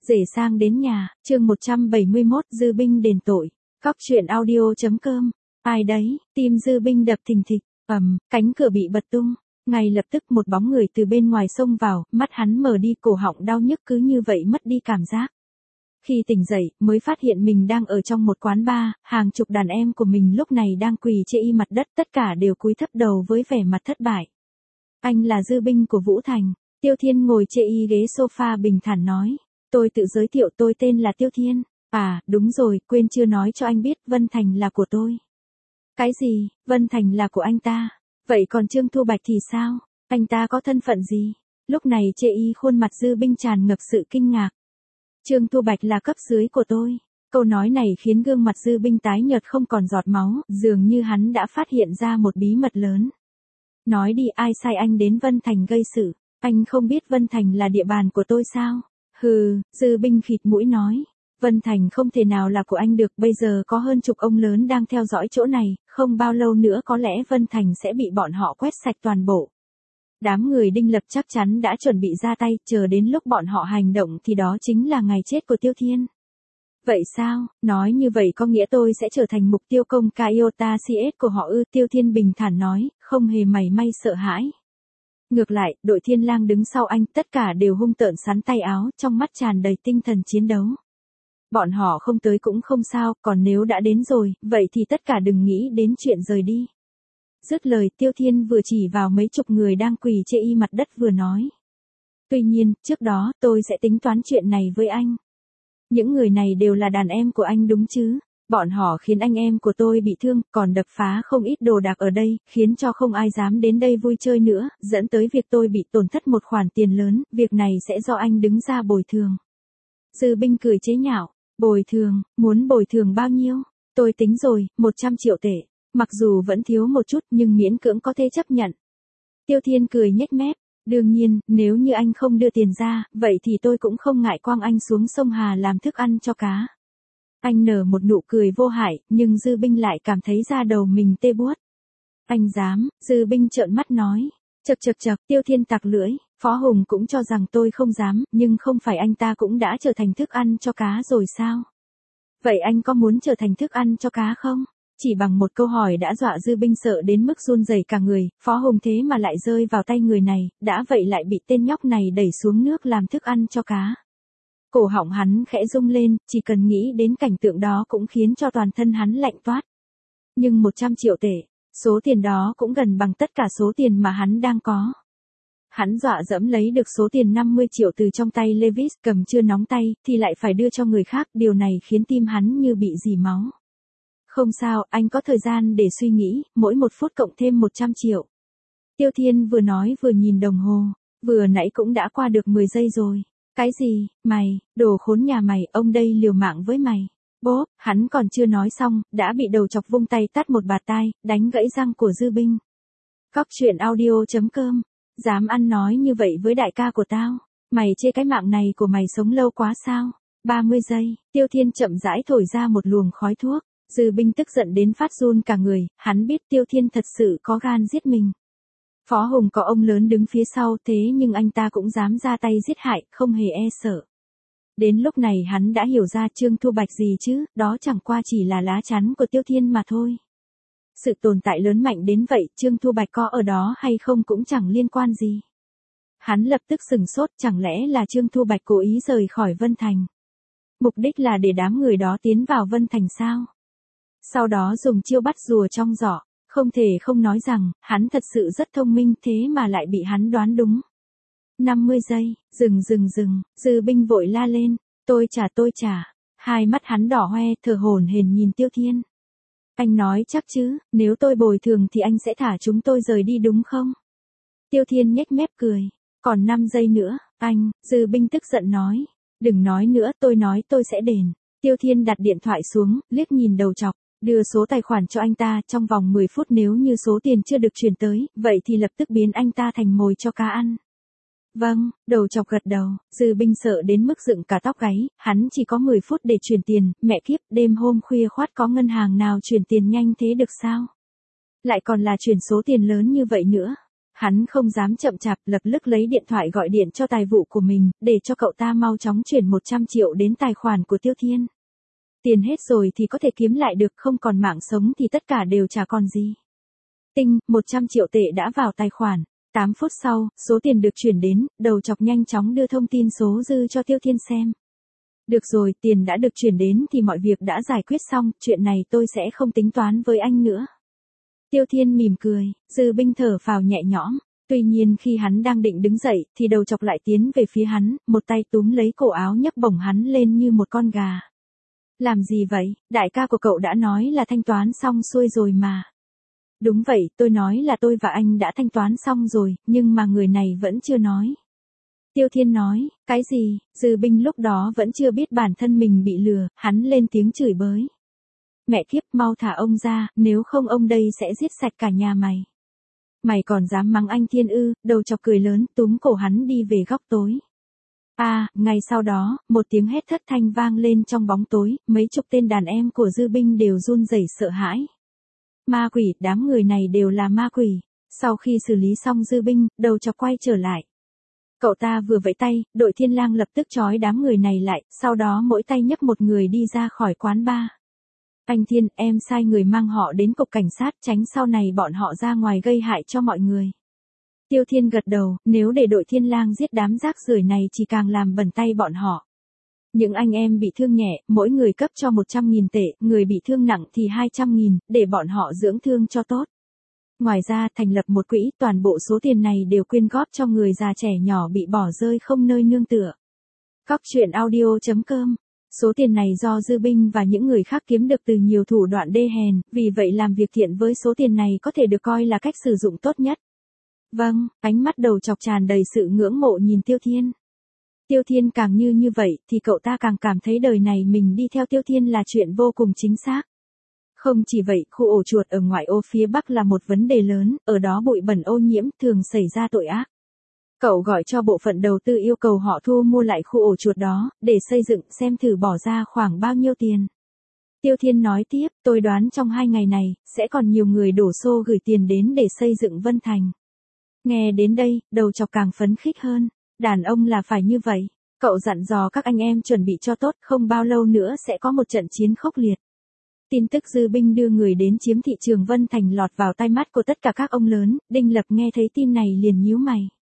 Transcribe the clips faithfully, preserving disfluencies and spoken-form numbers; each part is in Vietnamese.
Rể sang đến nhà, chương một trăm bảy mươi mốt Dư Binh đền tội. Góc truyện audio.com. Ai đấy, tim Dư Binh đập thình thịch, ầm, cánh cửa bị bật tung. Ngay lập tức một bóng người từ bên ngoài xông vào, mắt hắn mở đi, cổ họng đau nhức cứ như vậy mất đi cảm giác. Khi tỉnh dậy, mới phát hiện mình đang ở trong một quán bar, hàng chục đàn em của mình lúc này đang quỳ chê y mặt đất, tất cả đều cúi thấp đầu với vẻ mặt thất bại. Anh là Dư Binh của Vũ Thành. Tiêu Thiên ngồi chê y ghế sofa bình thản nói. Tôi tự giới thiệu, tôi tên là Tiêu Thiên. À, đúng rồi, quên chưa nói cho anh biết, Vân Thành là của tôi. Cái gì, Vân Thành là của anh ta? Vậy còn Trương Thu Bạch thì sao? Anh ta có thân phận gì? Lúc này chê y khuôn mặt Dư Binh tràn ngập sự kinh ngạc. Trương Thu Bạch là cấp dưới của tôi. Câu nói này khiến gương mặt Dư Binh tái nhợt không còn giọt máu, dường như hắn đã phát hiện ra một bí mật lớn. Nói đi, ai sai anh đến Vân Thành gây sự? Anh không biết Vân Thành là địa bàn của tôi sao? Hừ, Dư Binh khịt mũi nói. Vân Thành không thể nào là của anh được, bây giờ có hơn chục ông lớn đang theo dõi chỗ này, không bao lâu nữa có lẽ Vân Thành sẽ bị bọn họ quét sạch toàn bộ. Đám người Đinh Lập chắc chắn đã chuẩn bị ra tay, chờ đến lúc bọn họ hành động thì đó chính là ngày chết của Tiêu Thiên. Vậy sao, nói như vậy có nghĩa tôi sẽ trở thành mục tiêu công ca iota xê ét của họ ư? Tiêu Thiên bình thản nói, không hề mảy may sợ hãi. Ngược lại, đội Thiên Lang đứng sau anh, tất cả đều hung tợn sắn tay áo, trong mắt tràn đầy tinh thần chiến đấu. Bọn họ không tới cũng không sao, còn nếu đã đến rồi, vậy thì tất cả đừng nghĩ đến chuyện rời đi. Dứt lời, Tiêu Thiên vừa chỉ vào mấy chục người đang quỳ chê y mặt đất vừa nói. Tuy nhiên, trước đó, tôi sẽ tính toán chuyện này với anh. Những người này đều là đàn em của anh đúng chứ? Bọn họ khiến anh em của tôi bị thương, còn đập phá không ít đồ đạc ở đây, khiến cho không ai dám đến đây vui chơi nữa, dẫn tới việc tôi bị tổn thất một khoản tiền lớn, việc này sẽ do anh đứng ra bồi thường. Dư Binh cười chế nhạo, bồi thường, muốn bồi thường bao nhiêu? Tôi tính rồi, một trăm triệu tệ. Mặc dù vẫn thiếu một chút nhưng miễn cưỡng có thể chấp nhận. Tiêu Thiên cười nhếch mép. Đương nhiên, nếu như anh không đưa tiền ra, vậy thì tôi cũng không ngại quăng anh xuống sông Hà làm thức ăn cho cá. Anh nở một nụ cười vô hại, nhưng Dư Binh lại cảm thấy da đầu mình tê buốt. Anh dám? Dư Binh trợn mắt nói. Chậc chậc chậc, Tiêu Thiên tặc lưỡi. Phó Hùng cũng cho rằng tôi không dám, nhưng không phải anh ta cũng đã trở thành thức ăn cho cá rồi sao? Vậy anh có muốn trở thành thức ăn cho cá không? Chỉ bằng một câu hỏi đã dọa Dư Binh sợ đến mức run rẩy cả người, Phó Hùng thế mà lại rơi vào tay người này, đã vậy lại bị tên nhóc này đẩy xuống nước làm thức ăn cho cá. Cổ họng hắn khẽ rung lên, chỉ cần nghĩ đến cảnh tượng đó cũng khiến cho toàn thân hắn lạnh toát. Nhưng một trăm triệu tệ, số tiền đó cũng gần bằng tất cả số tiền mà hắn đang có. Hắn dọa dẫm lấy được số tiền năm mươi triệu từ trong tay Levis, cầm chưa nóng tay, thì lại phải đưa cho người khác, điều này khiến tim hắn như bị rỉ máu. Không sao, anh có thời gian để suy nghĩ, mỗi một phút cộng thêm một trăm triệu. Tiêu Thiên vừa nói vừa nhìn đồng hồ, vừa nãy cũng đã qua được mười giây rồi. Cái gì, mày, đồ khốn nhà mày, ông đây liều mạng với mày. Bốp, hắn còn chưa nói xong, đã bị đầu chọc vung tay tát một bạt tai, đánh gãy răng của Dư Binh. Góc truyện audio.com, dám ăn nói như vậy với đại ca của tao, mày chê cái mạng này của mày sống lâu quá sao? ba mươi giây, Tiêu Thiên chậm rãi thổi ra một luồng khói thuốc. Dư Binh tức giận đến phát run cả người, hắn biết Tiêu Thiên thật sự có gan giết mình. Phó Hùng có ông lớn đứng phía sau, thế nhưng anh ta cũng dám ra tay giết hại, không hề e sợ. Đến lúc này hắn đã hiểu ra Trương Thu Bạch gì chứ, đó chẳng qua chỉ là lá chắn của Tiêu Thiên mà thôi. Sự tồn tại lớn mạnh đến vậy, Trương Thu Bạch có ở đó hay không cũng chẳng liên quan gì. Hắn lập tức sừng sốt, chẳng lẽ là Trương Thu Bạch cố ý rời khỏi Vân Thành. Mục đích là để đám người đó tiến vào Vân Thành sao? Sau đó dùng chiêu bắt rùa trong giỏ, không thể không nói rằng, hắn thật sự rất thông minh thế mà lại bị hắn đoán đúng. năm mươi giây, dừng dừng dừng, Dư Binh vội la lên, tôi trả tôi trả, hai mắt hắn đỏ hoe, thở hổn hển nhìn Tiêu Thiên. Anh nói chắc chứ, nếu tôi bồi thường thì anh sẽ thả chúng tôi rời đi đúng không? Tiêu Thiên nhếch mép cười, còn năm giây nữa, anh, Dư Binh tức giận nói, đừng nói nữa, tôi nói tôi sẽ đền. Tiêu Thiên đặt điện thoại xuống, liếc nhìn đầu chọc. Đưa số tài khoản cho anh ta, trong vòng mười phút nếu như số tiền chưa được chuyển tới, vậy thì lập tức biến anh ta thành mồi cho cá ăn. Vâng, đầu chọc gật đầu, Dư Binh sợ đến mức dựng cả tóc gáy, hắn chỉ có mười phút để chuyển tiền, mẹ kiếp, đêm hôm khuya khoắt có ngân hàng nào chuyển tiền nhanh thế được sao? Lại còn là chuyển số tiền lớn như vậy nữa. Hắn không dám chậm chạp, lập tức lấy điện thoại gọi điện cho tài vụ của mình, để cho cậu ta mau chóng chuyển một trăm triệu đến tài khoản của Tiêu Thiên. Tiền hết rồi thì có thể kiếm lại được, không còn mạng sống thì tất cả đều chả còn gì. Tinh, một trăm triệu tệ đã vào tài khoản. tám phút sau, số tiền được chuyển đến, đầu chọc nhanh chóng đưa thông tin số dư cho Tiêu Thiên xem. Được rồi, tiền đã được chuyển đến thì mọi việc đã giải quyết xong, chuyện này tôi sẽ không tính toán với anh nữa. Tiêu Thiên mỉm cười, Dư Binh thở phào nhẹ nhõm. Tuy nhiên khi hắn đang định đứng dậy, thì đầu chọc lại tiến về phía hắn, một tay túm lấy cổ áo nhấc bổng hắn lên như một con gà. Làm gì vậy, đại ca của cậu đã nói là thanh toán xong xuôi rồi mà. Đúng vậy, tôi nói là tôi và anh đã thanh toán xong rồi, nhưng mà người này vẫn chưa nói. Tiêu Thiên nói, cái gì, Dư Binh lúc đó vẫn chưa biết bản thân mình bị lừa, hắn lên tiếng chửi bới. Mẹ kiếp, mau thả ông ra, nếu không ông đây sẽ giết sạch cả nhà mày. Mày còn dám mắng anh Thiên ư? Đầu chọc cười lớn, túm cổ hắn đi về góc tối. À, ngay sau đó, một tiếng hét thất thanh vang lên trong bóng tối, mấy chục tên đàn em của Dư Binh đều run rẩy sợ hãi. Ma quỷ, đám người này đều là ma quỷ. Sau khi xử lý xong Dư Binh, đầu chọc quay trở lại. Cậu ta vừa vẫy tay, đội Thiên Lang lập tức trói đám người này lại, sau đó mỗi tay nhấc một người đi ra khỏi quán bar. Anh Thiên, em sai người mang họ đến cục cảnh sát, tránh sau này bọn họ ra ngoài gây hại cho mọi người. Tiêu Thiên gật đầu, nếu để đội Thiên Lang giết đám rác rưởi này chỉ càng làm bẩn tay bọn họ. Những anh em bị thương nhẹ, mỗi người cấp cho một trăm nghìn tệ, người bị thương nặng thì hai trăm nghìn, để bọn họ dưỡng thương cho tốt. Ngoài ra, thành lập một quỹ, toàn bộ số tiền này đều quyên góp cho người già trẻ nhỏ bị bỏ rơi không nơi nương tựa. Cóc truyện audio chấm com. Số tiền này do Dư Binh và những người khác kiếm được từ nhiều thủ đoạn đê hèn, vì vậy làm việc thiện với số tiền này có thể được coi là cách sử dụng tốt nhất. Vâng, ánh mắt đầu chọc tràn đầy sự ngưỡng mộ nhìn Tiêu Thiên. Tiêu Thiên càng như như vậy, thì cậu ta càng cảm thấy đời này mình đi theo Tiêu Thiên là chuyện vô cùng chính xác. Không chỉ vậy, khu ổ chuột ở ngoại ô phía Bắc là một vấn đề lớn, ở đó bụi bẩn ô nhiễm, thường xảy ra tội ác. Cậu gọi cho bộ phận đầu tư yêu cầu họ thu mua lại khu ổ chuột đó, để xây dựng, xem thử bỏ ra khoảng bao nhiêu tiền. Tiêu Thiên nói tiếp, tôi đoán trong hai ngày này, sẽ còn nhiều người đổ xô gửi tiền đến để xây dựng Vân Thành. Nghe đến đây, đầu chọc càng phấn khích hơn. Đàn ông là phải như vậy. Cậu dặn dò các anh em chuẩn bị cho tốt, không bao lâu nữa sẽ có một trận chiến khốc liệt. Tin tức Dư Binh đưa người đến chiếm thị trường Vân Thành lọt vào tai mắt của tất cả các ông lớn, Đinh Lập nghe thấy tin này liền nhíu mày.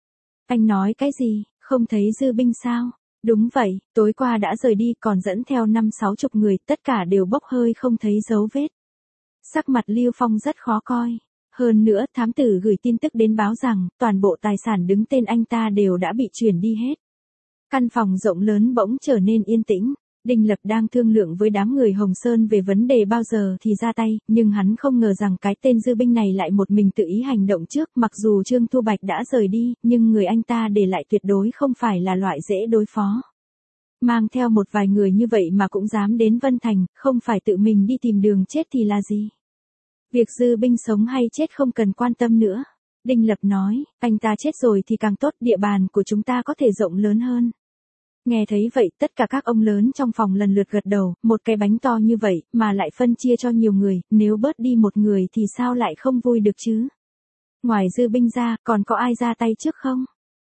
Anh nói cái gì, không thấy Dư Binh sao? Đúng vậy, tối qua đã rời đi còn dẫn theo năm sáu chục người, tất cả đều bốc hơi không thấy dấu vết. Sắc mặt Lưu Phong rất khó coi. Hơn nữa, thám tử gửi tin tức đến báo rằng, toàn bộ tài sản đứng tên anh ta đều đã bị chuyển đi hết. Căn phòng rộng lớn bỗng trở nên yên tĩnh. Đinh Lập đang thương lượng với đám người Hồng Sơn về vấn đề bao giờ thì ra tay, nhưng hắn không ngờ rằng cái tên Dư Binh này lại một mình tự ý hành động trước, mặc dù Trương Thu Bạch đã rời đi, nhưng người anh ta để lại tuyệt đối không phải là loại dễ đối phó. Mang theo một vài người như vậy mà cũng dám đến Vân Thành, không phải tự mình đi tìm đường chết thì là gì? Việc Dư Binh sống hay chết không cần quan tâm nữa. Đinh Lập nói, anh ta chết rồi thì càng tốt, địa bàn của chúng ta có thể rộng lớn hơn. Nghe thấy vậy, tất cả các ông lớn trong phòng lần lượt gật đầu, một cái bánh to như vậy, mà lại phân chia cho nhiều người, nếu bớt đi một người thì sao lại không vui được chứ? Ngoài Dư Binh ra, còn có ai ra tay trước không?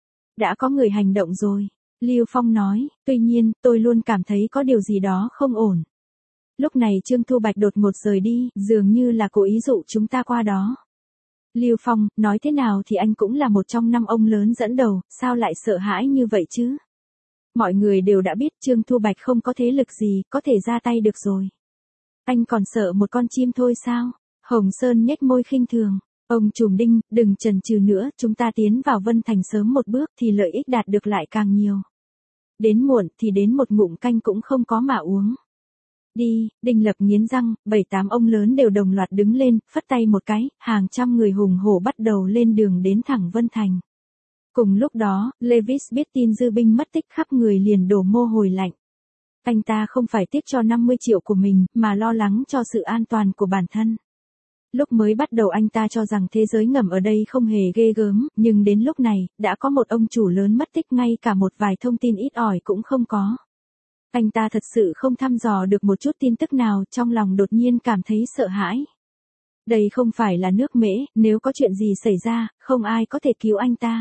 Đã có người hành động rồi. Lưu Phong nói, tuy nhiên, tôi luôn cảm thấy có điều gì đó không ổn. Lúc này Trương Thu Bạch đột ngột rời đi, dường như là cố ý dụ chúng ta qua đó. Lưu Phong, nói thế nào thì anh cũng là một trong năm ông lớn dẫn đầu, sao lại sợ hãi như vậy chứ? Mọi người đều đã biết Trương Thu Bạch không có thế lực gì, có thể ra tay được rồi. Anh còn sợ một con chim thôi sao? Hồng Sơn nhếch môi khinh thường. Ông trùm Đinh, đừng chần chừ nữa, chúng ta tiến vào Vân Thành sớm một bước thì lợi ích đạt được lại càng nhiều. Đến muộn thì đến một ngụm canh cũng không có mà uống. Đi, Đinh Lập nghiến răng, bảy tám ông lớn đều đồng loạt đứng lên, phất tay một cái, hàng trăm người hùng hổ bắt đầu lên đường đến thẳng Vân Thành. Cùng lúc đó, Levis biết tin Dư Binh mất tích khắp người liền đổ mồ hôi lạnh. Anh ta không phải tiếc cho năm mươi triệu của mình, mà lo lắng cho sự an toàn của bản thân. Lúc mới bắt đầu anh ta cho rằng thế giới ngầm ở đây không hề ghê gớm, nhưng đến lúc này, đã có một ông chủ lớn mất tích, ngay cả một vài thông tin ít ỏi cũng không có. Anh ta thật sự không thăm dò được một chút tin tức nào, trong lòng đột nhiên cảm thấy sợ hãi. Đây không phải là nước Mễ, nếu có chuyện gì xảy ra, không ai có thể cứu anh ta.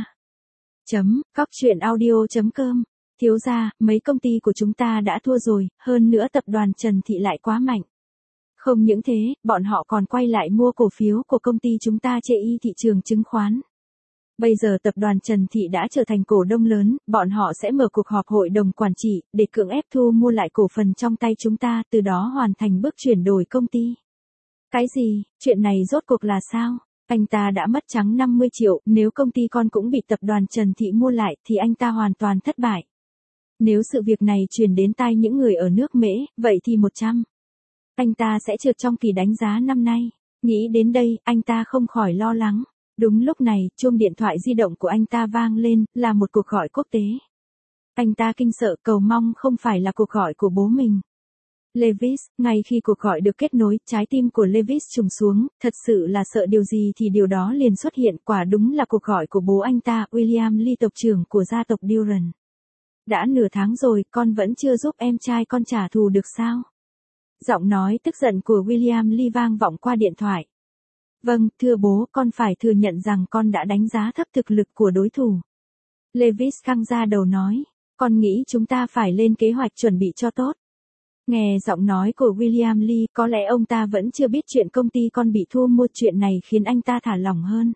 Chấm, cóc truyện audio chấm com. Thiếu gia, mấy công ty của chúng ta đã thua rồi, hơn nữa tập đoàn Trần Thị lại quá mạnh. Không những thế, bọn họ còn quay lại mua cổ phiếu của công ty chúng ta trên thị trường chứng khoán. Bây giờ tập đoàn Trần Thị đã trở thành cổ đông lớn, bọn họ sẽ mở cuộc họp hội đồng quản trị, để cưỡng ép thu mua lại cổ phần trong tay chúng ta, từ đó hoàn thành bước chuyển đổi công ty. Cái gì, chuyện này rốt cuộc là sao? Anh ta đã mất trắng năm mươi triệu, nếu công ty con cũng bị tập đoàn Trần Thị mua lại, thì anh ta hoàn toàn thất bại. Nếu sự việc này truyền đến tai những người ở nước Mễ, vậy thì một trăm. Anh ta sẽ trượt trong kỳ đánh giá năm nay. Nghĩ đến đây, anh ta không khỏi lo lắng. Đúng lúc này, chuông điện thoại di động của anh ta vang lên, là một cuộc gọi quốc tế. Anh ta kinh sợ cầu mong không phải là cuộc gọi của bố mình. Lewis, ngay khi cuộc gọi được kết nối, trái tim của Lewis trùng xuống, thật sự là sợ điều gì thì điều đó liền xuất hiện, quả đúng là cuộc gọi của bố anh ta, William Lee, tộc trưởng của gia tộc Duran. Đã nửa tháng rồi, con vẫn chưa giúp em trai con trả thù được sao? Giọng nói tức giận của William Lee vang vọng qua điện thoại. Vâng, thưa bố, con phải thừa nhận rằng con đã đánh giá thấp thực lực của đối thủ. Lewis căng ra đầu nói, con nghĩ chúng ta phải lên kế hoạch chuẩn bị cho tốt. Nghe giọng nói của William Lee, có lẽ ông ta vẫn chưa biết chuyện công ty con bị thu mua, chuyện này khiến anh ta thả lỏng hơn.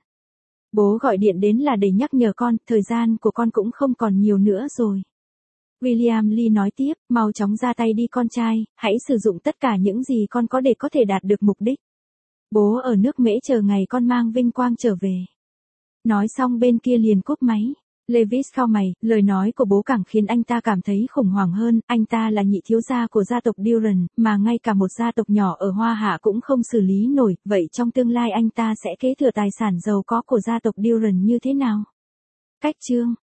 Bố gọi điện đến là để nhắc nhở con, thời gian của con cũng không còn nhiều nữa rồi. William Lee nói tiếp, mau chóng ra tay đi con trai, hãy sử dụng tất cả những gì con có để có thể đạt được mục đích. Bố ở nước Mễ chờ ngày con mang vinh quang trở về. Nói xong bên kia liền cúp máy. Lewis cau mày, lời nói của bố càng khiến anh ta cảm thấy khủng hoảng hơn, anh ta là nhị thiếu gia của gia tộc Duran, mà ngay cả một gia tộc nhỏ ở Hoa Hạ cũng không xử lý nổi, vậy trong tương lai anh ta sẽ kế thừa tài sản giàu có của gia tộc Duran như thế nào? Cách chương